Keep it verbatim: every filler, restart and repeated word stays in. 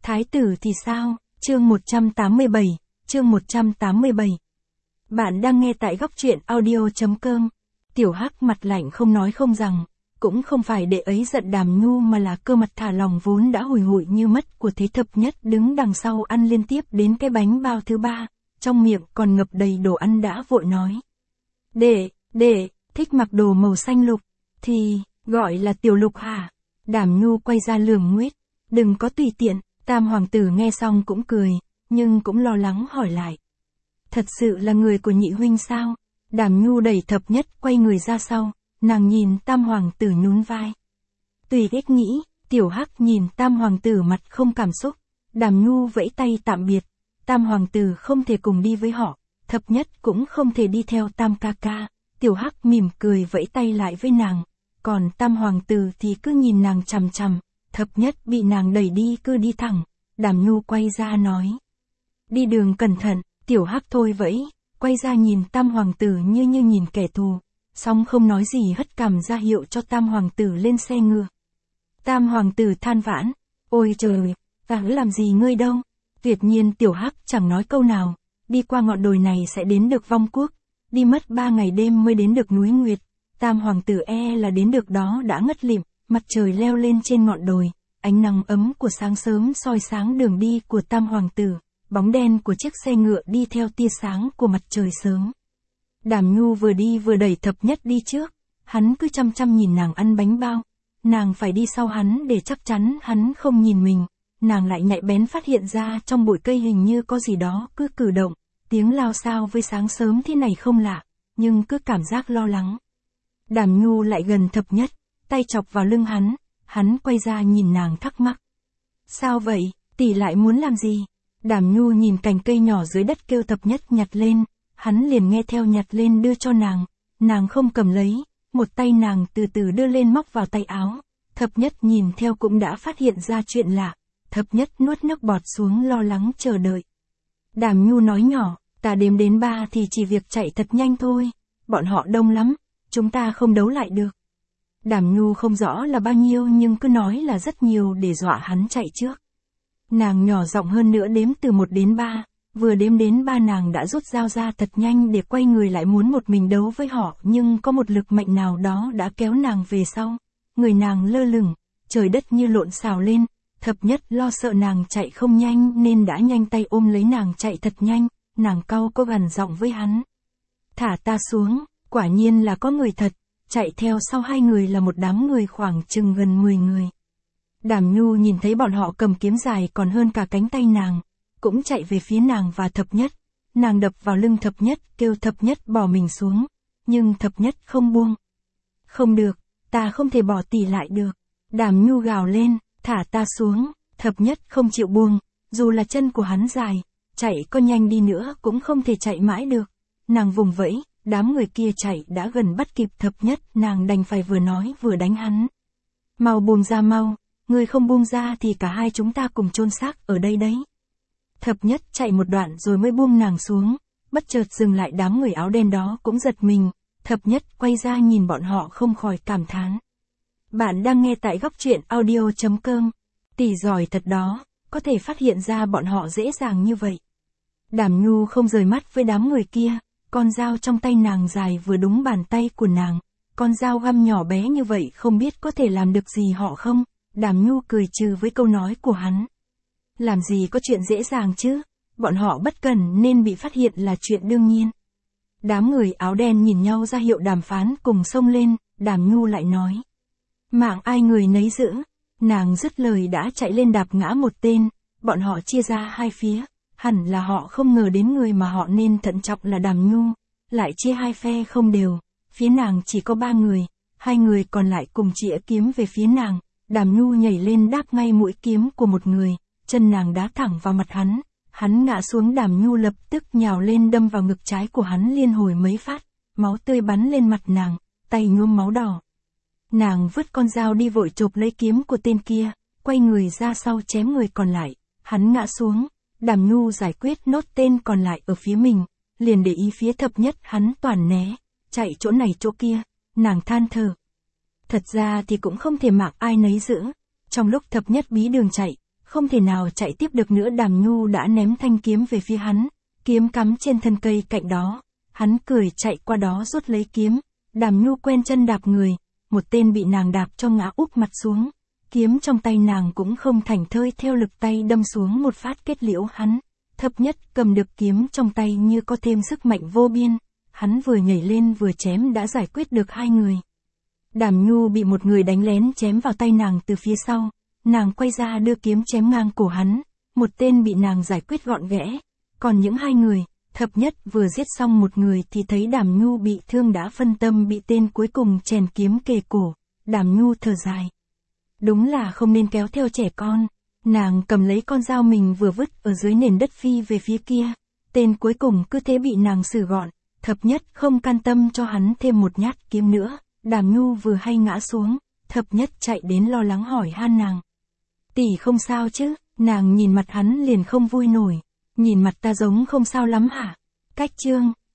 Thái tử thì sao? Chương một trăm tám mươi bảy, chương một trăm tám mươi bảy. Bạn đang nghe tại góc truyện audio chấm com. Tiểu Hắc mặt lạnh không nói không rằng, cũng không phải để ấy giận Đàm Nhu mà là cơ mặt thả lòng vốn đã hùi hụi như mất của Thế Thập Nhất đứng đằng sau ăn liên tiếp đến cái bánh bao thứ ba, trong miệng còn ngập đầy đồ ăn đã vội nói. Đệ, đệ, thích mặc đồ màu xanh lục, thì, gọi là tiểu lục hả? Đàm Nhu quay ra lườm Nguyết, đừng có tùy tiện. Tam hoàng tử nghe xong cũng cười, nhưng cũng lo lắng hỏi lại. Thật sự là người của nhị huynh sao? Đàm Nhu đẩy Thập Nhất quay người ra sau, nàng nhìn Tam hoàng tử nhún vai. Tùy ghét nghĩ, Tiểu Hắc nhìn Tam hoàng tử mặt không cảm xúc, Đàm Nhu vẫy tay tạm biệt, Tam hoàng tử không thể cùng đi với họ, Thập Nhất cũng không thể đi theo Tam ca ca, Tiểu Hắc mỉm cười vẫy tay lại với nàng, còn Tam hoàng tử thì cứ nhìn nàng chằm chằm. Thập Nhất bị nàng đẩy đi cứ đi thẳng, Đàm Nhu quay ra nói. Đi đường cẩn thận, Tiểu Hắc thôi vẫy, quay ra nhìn Tam hoàng tử như như nhìn kẻ thù, xong không nói gì hất cằm ra hiệu cho Tam hoàng tử lên xe ngựa. Tam hoàng tử than vãn, ôi trời, ta làm gì ngươi đâu, tuyệt nhiên Tiểu Hắc chẳng nói câu nào, đi qua ngọn đồi này sẽ đến được Vong Quốc, đi mất ba ngày đêm mới đến được núi Nguyệt, Tam hoàng tử e là đến được đó đã ngất lịm. Mặt trời leo lên trên ngọn đồi, ánh nắng ấm của sáng sớm soi sáng đường đi của Tam hoàng tử, bóng đen của chiếc xe ngựa đi theo tia sáng của mặt trời sớm. Đàm Nhu vừa đi vừa đẩy Thập Nhất đi trước, hắn cứ chăm chăm nhìn nàng ăn bánh bao, nàng phải đi sau hắn để chắc chắn hắn không nhìn mình, nàng lại nhạy bén phát hiện ra trong bụi cây hình như có gì đó cứ cử động, tiếng lao xao với sáng sớm thế này không lạ, nhưng cứ cảm giác lo lắng. Đàm Nhu lại gần Thập Nhất, tay chọc vào lưng hắn, hắn quay ra nhìn nàng thắc mắc. Sao vậy, tỷ lại muốn làm gì? Đàm Nhu nhìn cành cây nhỏ dưới đất kêu Thập Nhất nhặt lên, hắn liền nghe theo nhặt lên đưa cho nàng, nàng không cầm lấy, một tay nàng từ từ đưa lên móc vào tay áo, Thập Nhất nhìn theo cũng đã phát hiện ra chuyện lạ, Thập Nhất nuốt nước bọt xuống lo lắng chờ đợi. Đàm Nhu nói nhỏ, ta đếm đến ba thì chỉ việc chạy thật nhanh thôi, bọn họ đông lắm, chúng ta không đấu lại được. Đàm Nhu không rõ là bao nhiêu nhưng cứ nói là rất nhiều để dọa hắn chạy trước. Nàng nhỏ giọng hơn nữa đếm từ một đến ba, vừa đếm đến ba nàng đã rút dao ra thật nhanh để quay người lại muốn một mình đấu với họ nhưng có một lực mạnh nào đó đã kéo nàng về sau. Người nàng lơ lửng, trời đất như lộn xào lên, Thập Nhất lo sợ nàng chạy không nhanh nên đã nhanh tay ôm lấy nàng chạy thật nhanh, nàng cau có gằn giọng với hắn. Thả ta xuống, quả nhiên là có người thật. Chạy theo sau hai người là một đám người khoảng chừng gần mười người. Đàm Nhu nhìn thấy bọn họ cầm kiếm dài còn hơn cả cánh tay nàng, cũng chạy về phía nàng và Thập Nhất. Nàng đập vào lưng Thập Nhất kêu Thập Nhất bỏ mình xuống, nhưng Thập Nhất không buông. Không được, ta không thể bỏ tỷ lại được. Đàm Nhu gào lên, thả ta xuống, Thập Nhất không chịu buông, dù là chân của hắn dài, chạy có nhanh đi nữa cũng không thể chạy mãi được. Nàng vùng vẫy. Đám người kia chạy đã gần bắt kịp Thập Nhất, nàng đành phải vừa nói vừa đánh hắn. Mau buông ra mau, người không buông ra thì cả hai chúng ta cùng chôn xác ở đây đấy. Thập Nhất chạy một đoạn rồi mới buông nàng xuống, bất chợt dừng lại đám người áo đen đó cũng giật mình, Thập Nhất quay ra nhìn bọn họ không khỏi cảm thán. Bạn đang nghe tại góc truyện audio chấm com, tỷ giỏi thật đó, có thể phát hiện ra bọn họ dễ dàng như vậy. Đàm Nhu không rời mắt với đám người kia. Con dao trong tay nàng dài vừa đúng bàn tay của nàng, con dao găm nhỏ bé như vậy không biết có thể làm được gì họ không, Đàm Nhu cười trừ với câu nói của hắn. Làm gì có chuyện dễ dàng chứ, bọn họ bất cẩn nên bị phát hiện là chuyện đương nhiên. Đám người áo đen nhìn nhau ra hiệu đàm phán cùng xông lên, Đàm Nhu lại nói. Mạng ai người nấy giữ, nàng dứt lời đã chạy lên đạp ngã một tên, bọn họ chia ra hai phía. Hẳn là họ không ngờ đến người mà họ nên thận trọng là Đàm Nhu, lại chia hai phe không đều, phía nàng chỉ có ba người, hai người còn lại cùng chĩa kiếm về phía nàng, Đàm Nhu nhảy lên đáp ngay mũi kiếm của một người, chân nàng đá thẳng vào mặt hắn, hắn ngã xuống Đàm Nhu lập tức nhào lên đâm vào ngực trái của hắn liên hồi mấy phát, máu tươi bắn lên mặt nàng, tay nhuốm máu đỏ. Nàng vứt con dao đi vội chộp lấy kiếm của tên kia, quay người ra sau chém người còn lại, hắn ngã xuống. Đàm Nhu giải quyết nốt tên còn lại ở phía mình, liền để ý phía Thập Nhất hắn toàn né, chạy chỗ này chỗ kia, nàng than thở. Thật ra thì cũng không thể mặc ai nấy giữ, trong lúc Thập Nhất bí đường chạy, không thể nào chạy tiếp được nữa. Đàm Nhu đã ném thanh kiếm về phía hắn, kiếm cắm trên thân cây cạnh đó. Hắn cười chạy qua đó rút lấy kiếm. Đàm Nhu quen chân đạp người, một tên bị nàng đạp cho ngã úp mặt xuống. Kiếm trong tay nàng cũng không thảnh thơi theo lực tay đâm xuống một phát kết liễu hắn. Thập Nhất cầm được kiếm trong tay như có thêm sức mạnh vô biên. Hắn vừa nhảy lên vừa chém đã giải quyết được hai người. Đàm Nhu bị một người đánh lén chém vào tay nàng từ phía sau. Nàng quay ra đưa kiếm chém ngang cổ hắn. Một tên bị nàng giải quyết gọn ghẽ. Còn những hai người, Thập Nhất vừa giết xong một người thì thấy Đàm Nhu bị thương đã phân tâm bị tên cuối cùng chèn kiếm kề cổ. Đàm Nhu thở dài. Đúng là không nên kéo theo trẻ con. Nàng cầm lấy con dao mình vừa vứt ở dưới nền đất phi về phía kia. Tên cuối cùng cứ thế bị nàng xử gọn. Thập Nhất không can tâm cho hắn thêm một nhát kiếm nữa. Đàm Nhu vừa hay ngã xuống. Thập Nhất chạy đến lo lắng hỏi han nàng. Tỷ không sao chứ? Nàng nhìn mặt hắn liền không vui nổi. Nhìn mặt ta giống không sao lắm hả? Cách chương